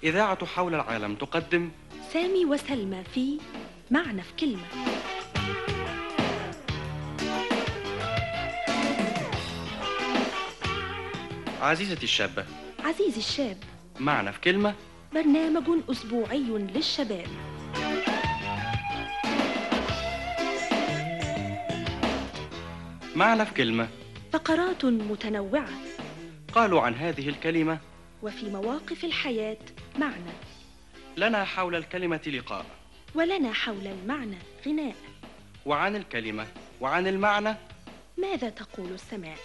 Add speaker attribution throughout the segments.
Speaker 1: إذاعة حول العالم تقدم
Speaker 2: سامي وسلمى في معنى في كلمة.
Speaker 1: عزيزتي الشابة،
Speaker 2: عزيزي الشاب،
Speaker 1: معنى في كلمة،
Speaker 2: برنامج أسبوعي للشباب.
Speaker 1: معنى في كلمة،
Speaker 2: فقرات متنوعة،
Speaker 1: قالوا عن هذه الكلمة
Speaker 2: وفي مواقف الحياة معنى،
Speaker 1: لنا حول الكلمة لقاء،
Speaker 2: ولنا حول المعنى غناء،
Speaker 1: وعن الكلمة وعن المعنى
Speaker 2: ماذا تقول السماء؟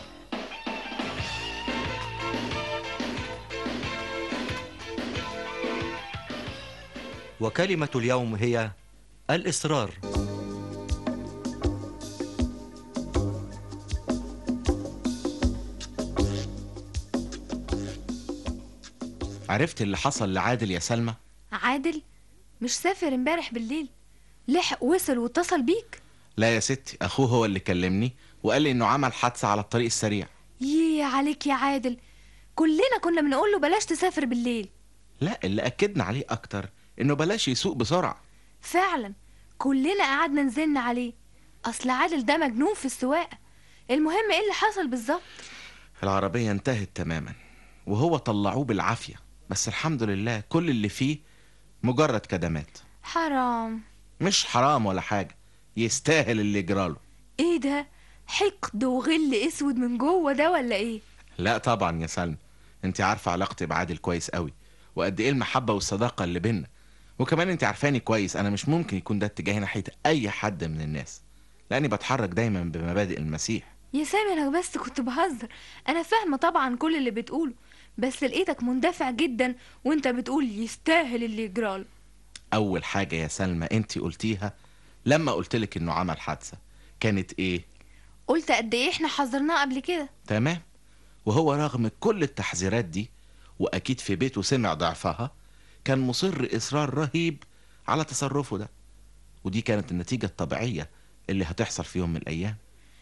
Speaker 3: وكلمة اليوم هي الإصرار.
Speaker 4: عرفت اللي حصل لعادل يا سلمى؟
Speaker 5: عادل مش سافر امبارح بالليل؟ لحق وصل واتصل بيك؟
Speaker 4: لا يا ستي، اخوه هو اللي كلمني وقال لي انه عمل حادثة على الطريق السريع.
Speaker 5: ييه عليك يا عادل، كلنا كنا بنقول له بلاش تسافر بالليل.
Speaker 4: لا، اللي اكدنا عليه اكتر انه بلاش يسوق بسرعة.
Speaker 5: فعلا كلنا قعدنا نزن عليه، اصل عادل ده مجنون في السواقة. المهم ايه اللي حصل بالظبط؟
Speaker 4: العربية انتهت تماما وهو طلعوه بالعافية، بس الحمد لله كل اللي فيه مجرد كدمات.
Speaker 5: حرام.
Speaker 4: مش حرام ولا حاجة، يستاهل اللي يجراله.
Speaker 5: ايه ده؟ حقد وغل اسود من جوه ده ولا ايه؟
Speaker 4: لا طبعا يا سلمى، انت عارفة علاقتي بعادل كويس قوي، وقد ايه المحبة والصداقة اللي بينا، وكمان انت عارفاني كويس انا مش ممكن يكون ده اتجاهي ناحية اي حد من الناس، لاني بتحرك دايما بمبادئ المسيح.
Speaker 5: يا سامي انا بس كنت بهزر، انا فاهمة طبعا كل اللي بتقوله، بس لقيتك مندفع جدا وانت بتقول يستاهل اللي يجراله.
Speaker 4: اول حاجة يا سلمى انت قلتيها لما قلتلك انه عمل حادثة كانت ايه؟
Speaker 5: قلت قد ايه احنا حذرناه قبل كده.
Speaker 4: تمام، وهو رغم كل التحذيرات دي واكيد في بيته سمع ضعفها، كان مصر اصرار رهيب على تصرفه ده، ودي كانت النتيجة الطبيعية اللي هتحصل في يوم من الايام.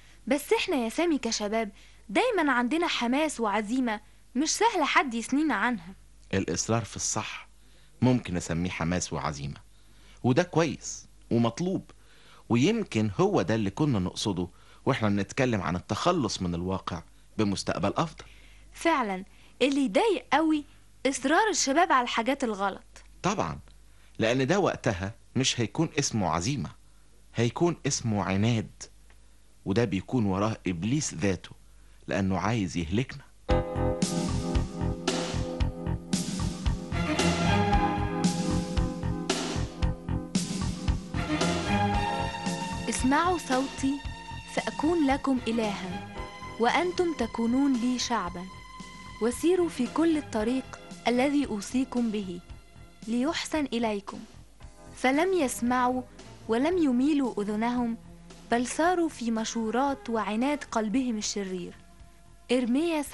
Speaker 5: بس احنا يا سامي كشباب دايما عندنا حماس وعزيمة مش سهل حد يسنينا عنها.
Speaker 4: الاصرار في الصح ممكن اسميه حماس وعزيمة، وده كويس ومطلوب، ويمكن هو ده اللي كنا نقصده واحنا بنتكلم عن التخلص من الواقع بمستقبل افضل.
Speaker 5: فعلا اللي يضايق قوي اصرار الشباب على الحاجات الغلط.
Speaker 4: طبعا، لان ده وقتها مش هيكون اسمه عزيمة، هيكون اسمه عناد، وده بيكون وراه ابليس ذاته لانه عايز يهلكنا.
Speaker 5: اسمعوا صوتي فأكون لكم إلها وأنتم تكونون لي شعبا، وسيروا في كل الطريق الذي أوصيكم به ليحسن إليكم. فلم يسمعوا ولم يميلوا أذنهم، بل ساروا في مشورات وعناد قلبهم الشرير. إرميا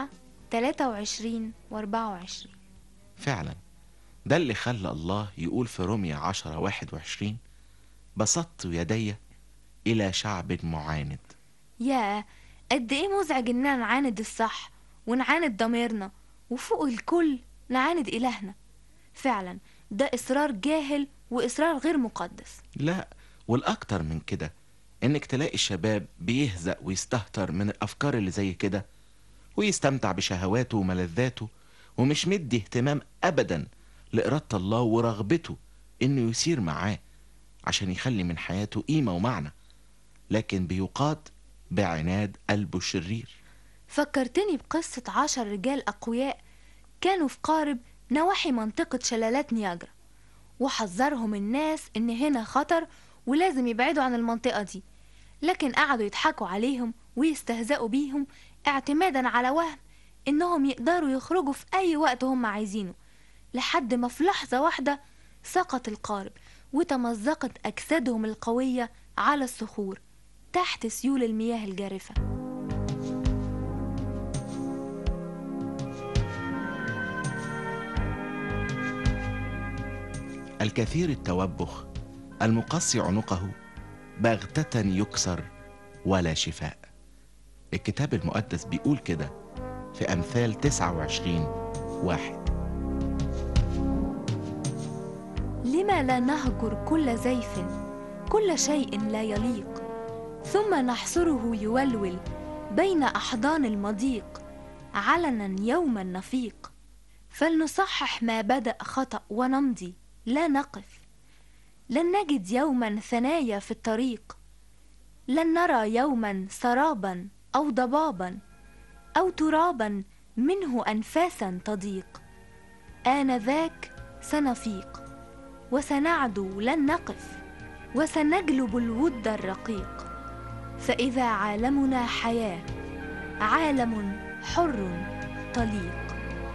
Speaker 5: 7:23-24.
Speaker 4: فعلا ده اللي خلى الله يقول في روميا 10:21 بسطت يدي إلى شعب معاند.
Speaker 5: يا قد ايه مزعج اننا نعاند الصح ونعاند ضميرنا، وفوق الكل نعاند إلهنا. فعلا ده إصرار جاهل وإصرار غير مقدس.
Speaker 4: لا، والأكتر من كده إنك تلاقي الشباب بيهزأ ويستهتر من الأفكار اللي زي كده، ويستمتع بشهواته وملذاته، ومش مدي اهتمام أبدا لإرادة الله ورغبته إنه يسير معاه عشان يخلي من حياته قيمة ومعنى، لكن بيقاد بعناد قلبه الشرير.
Speaker 5: فكرتني بقصة 10 رجال أقوياء كانوا في قارب نواحي منطقة شلالات نياجرا، وحذرهم الناس إن هنا خطر ولازم يبعدوا عن المنطقة دي، لكن قعدوا يضحكوا عليهم ويستهزئوا بيهم اعتمادا على وهم إنهم يقدروا يخرجوا في أي وقت هم عايزينه، لحد ما في لحظة واحدة سقط القارب وتمزقت أجسادهم القوية على الصخور تحت سيول المياه الجارفة.
Speaker 4: الكثير التوبخ المقصي عنقه بغتة يكسر ولا شفاء. الكتاب المقدس بيقول كده في أمثال 29:1.
Speaker 5: لما لا نهجر كل زيف، كل شيء لا يليق، ثم نحصره يولول بين أحضان المضيق، علنا يوما نفيق. فلنصحح ما بدأ خطأ ونمضي، لا نقف. لن نجد يوما ثنايا في الطريق، لن نرى يوما سرابا أو ضبابا أو ترابا منه أنفاسا تضيق. آنذاك سنفيق وسنعدو، لن نقف، وسنجلب الود الرقيق. فإذا عالمنا حياة، عالم حر طليق.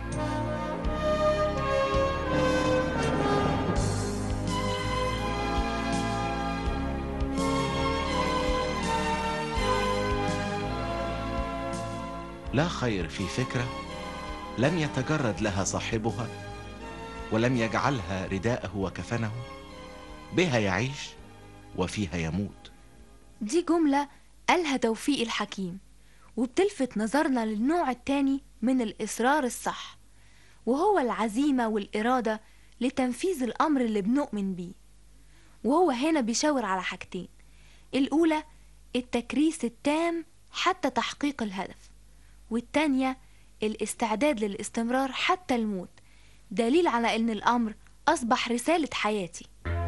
Speaker 4: لا خير في فكرة لم يتجرد لها صاحبها، ولم يجعلها رداءه وكفنه، بها يعيش وفيها يموت.
Speaker 5: دي جملة قالها توفيق الحكيم، وبتلفت نظرنا للنوع التاني من الإصرار الصح، وهو العزيمة والإرادة لتنفيذ الأمر اللي بنؤمن بيه. وهو هنا بيشاور على حاجتين: الأولى التكريس التام حتى تحقيق الهدف، والتانية الاستعداد للاستمرار حتى الموت، دليل على أن الأمر أصبح رسالة حياتي.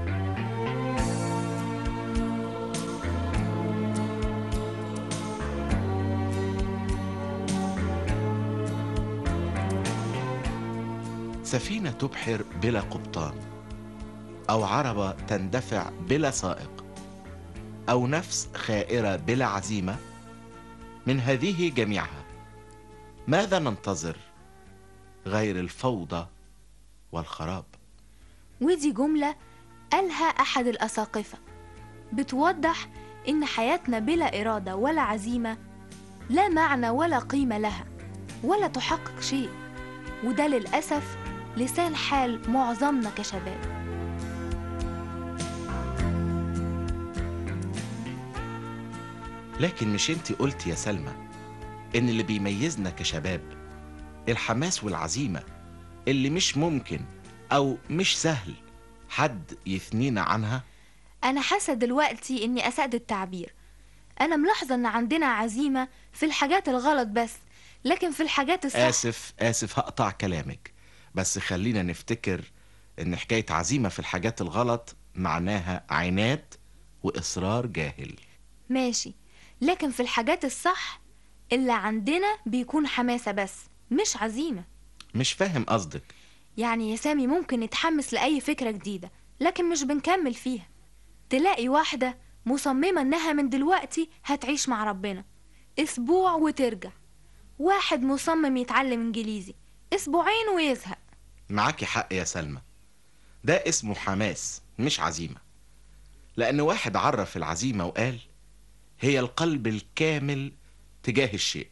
Speaker 4: سفينة تبحر بلا قبطان، أو عربة تندفع بلا سائق، أو نفس خائرة بلا عزيمة، من هذه جميعها ماذا ننتظر غير الفوضى والخراب؟
Speaker 5: ودي جملة قالها أحد الأساقفة، بتوضح إن حياتنا بلا إرادة ولا عزيمة لا معنى ولا قيمة لها، ولا تحقق شيء. وده للأسف لسان حال معظمنا كشباب.
Speaker 4: لكن مش انتي قلت يا سلمى إن اللي بيميزنا كشباب الحماس والعزيمة اللي مش ممكن أو مش سهل حد يثنينا عنها؟
Speaker 5: أنا حاسة دلوقتي إني أسأت التعبير. أنا ملاحظة إن عندنا عزيمة في الحاجات الغلط بس، لكن في الحاجات الصح.
Speaker 4: آسف هقطع كلامك، بس خلينا نفتكر إن حكاية عزيمة في الحاجات الغلط معناها عناد وإصرار جاهل.
Speaker 5: ماشي، لكن في الحاجات الصح اللي عندنا بيكون حماسة بس مش عزيمة.
Speaker 4: مش فاهم قصدك.
Speaker 5: يعني يا سامي ممكن نتحمس لأي فكرة جديدة لكن مش بنكمل فيها. تلاقي واحدة مصممة إنها من دلوقتي هتعيش مع ربنا، أسبوع وترجع. واحد مصمم يتعلم إنجليزي، أسبوعين ويزهق.
Speaker 4: معاكي حق يا سلمى، ده اسمه حماس مش عزيمة. لأن واحد عرف العزيمة وقال هي القلب الكامل تجاه الشيء،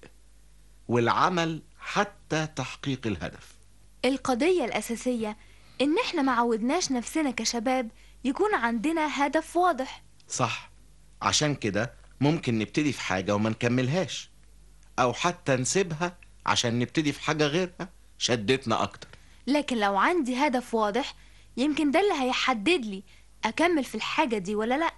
Speaker 4: والعمل حتى تحقيق الهدف.
Speaker 5: القضية الأساسية إن إحنا معودناش نفسنا كشباب يكون عندنا هدف واضح.
Speaker 4: صح، عشان كده ممكن نبتدي في حاجة وما نكملهاش، أو حتى نسيبها عشان نبتدي في حاجة غيرها شدتنا أكتر.
Speaker 5: لكن لو عندي هدف واضح يمكن ده اللي هيحدد لي أكمل في الحاجة دي ولا لأ.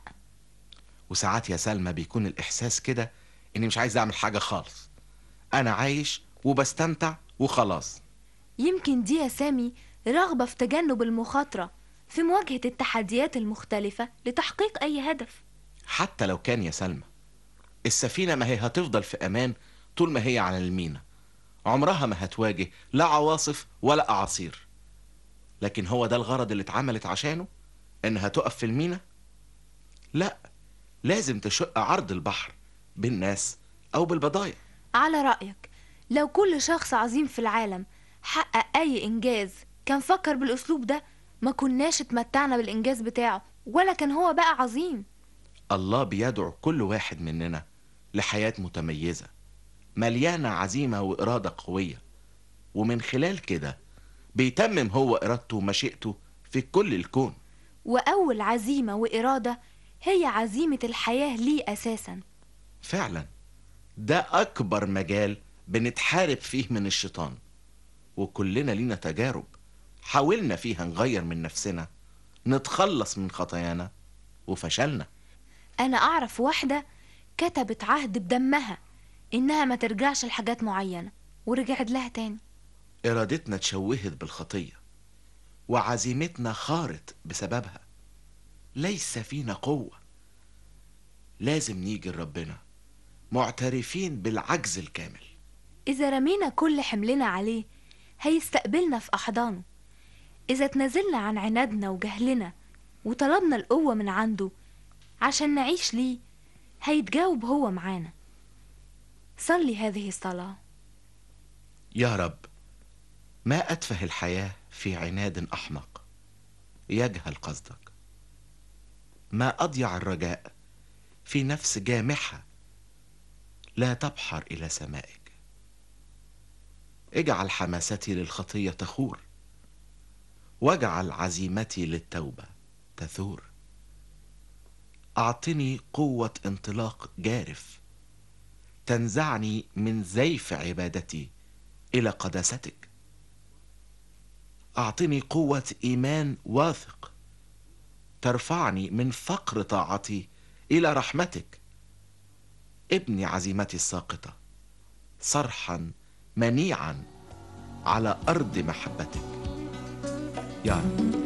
Speaker 4: وساعات يا سلمى بيكون الإحساس كده إني مش عايز أعمل حاجة خالص، أنا عايش وبستمتع وخلاص.
Speaker 5: يمكن دي يا سامي رغبة في تجنب المخاطرة، في مواجهة التحديات المختلفة لتحقيق أي هدف.
Speaker 4: حتى لو كان يا سلمى السفينة ما هي هتفضل في أمان طول ما هي على المينا، عمرها ما هتواجه لا عواصف ولا أعاصير. لكن هو ده الغرض اللي اتعملت عشانه، إنها تقف في المينا؟ لا، لازم تشق عرض البحر بالناس أو بالبضايع.
Speaker 5: على رأيك لو كل شخص عظيم في العالم حقق أي إنجاز كان فكر بالأسلوب ده، ما كناش اتمتعنا بالإنجاز بتاعه ولا كان هو بقى عظيم.
Speaker 4: الله بيدعو كل واحد مننا لحياة متميزة مليانة عزيمة وإرادة قوية، ومن خلال كده بيتمم هو إرادته ومشيئته في كل الكون.
Speaker 5: وأول عزيمة وإرادة هي عزيمة الحياة ليه أساسا.
Speaker 4: فعلا ده أكبر مجال بنتحارب فيه من الشيطان، وكلنا لينا تجارب حاولنا فيها نغير من نفسنا نتخلص من خطايانا وفشلنا.
Speaker 5: أنا أعرف واحدة كتبت عهد بدمها إنها ما ترجعش لحاجات معينة ورجعت لها تاني.
Speaker 4: إرادتنا اتشوهت بالخطية وعزيمتنا خارت بسببها. ليس فينا قوة. لازم نيجي لربنا معترفين بالعجز الكامل.
Speaker 5: إذا رمينا كل حملنا عليه هيستقبلنا في أحضانه. إذا تنازلنا عن عنادنا وجهلنا وطلبنا القوة من عنده عشان نعيش ليه هيتجاوب هو معانا. صلي هذه الصلاة.
Speaker 4: يا رب، ما أتفه الحياة في عناد أحمق يجهل قصدك. ما أضيع الرجاء في نفس جامحة لا تبحر إلى سمائك. اجعل حماستي للخطية تخور، واجعل عزيمتي للتوبة تثور. أعطني قوة انطلاق جارف تنزعني من زيف عبادتي إلى قداستك. أعطني قوة إيمان واثق ترفعني من فقر طاعتي إلى رحمتك. ابني عزيمتي الساقطة صرحا منيعا على أرض محبتك يا رب.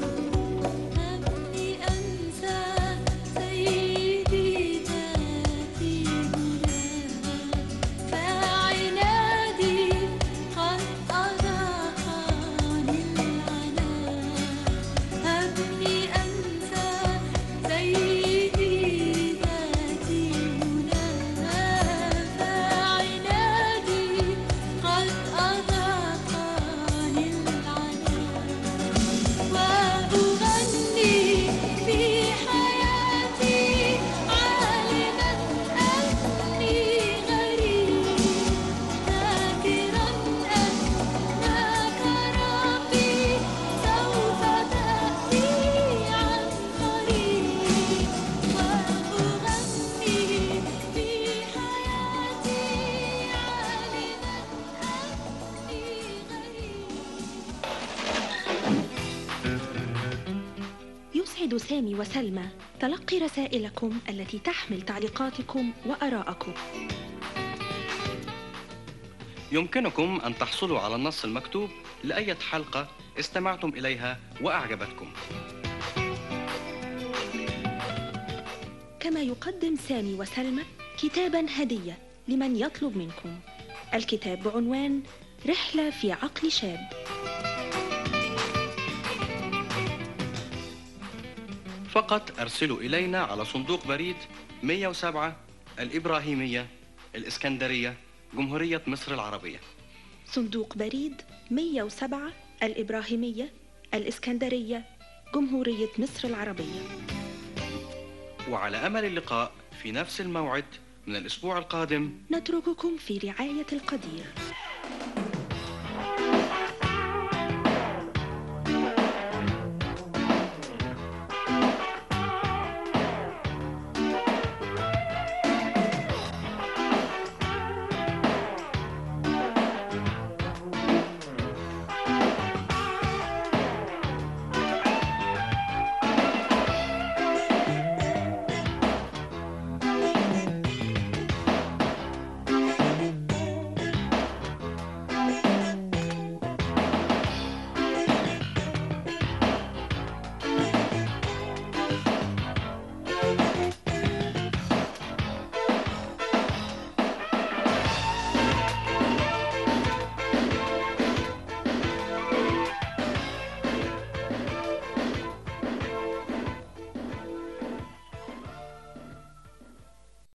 Speaker 2: يسعد سامي وسلمى تلقي رسائلكم التي تحمل تعليقاتكم وآراءكم.
Speaker 1: يمكنكم أن تحصلوا على النص المكتوب لأي حلقة استمعتم إليها وأعجبتكم.
Speaker 2: كما يقدم سامي وسلمى كتابا هدية لمن يطلب منكم. الكتاب بعنوان رحلة في عقل شاب.
Speaker 1: فقط أرسلوا إلينا على صندوق بريد 107 الإبراهيمية، الإسكندرية، جمهورية مصر العربية.
Speaker 2: صندوق بريد 107 الإبراهيمية، الإسكندرية، جمهورية مصر العربية.
Speaker 1: وعلى أمل اللقاء في نفس الموعد من الأسبوع القادم.
Speaker 2: نترككم في رعاية القدير.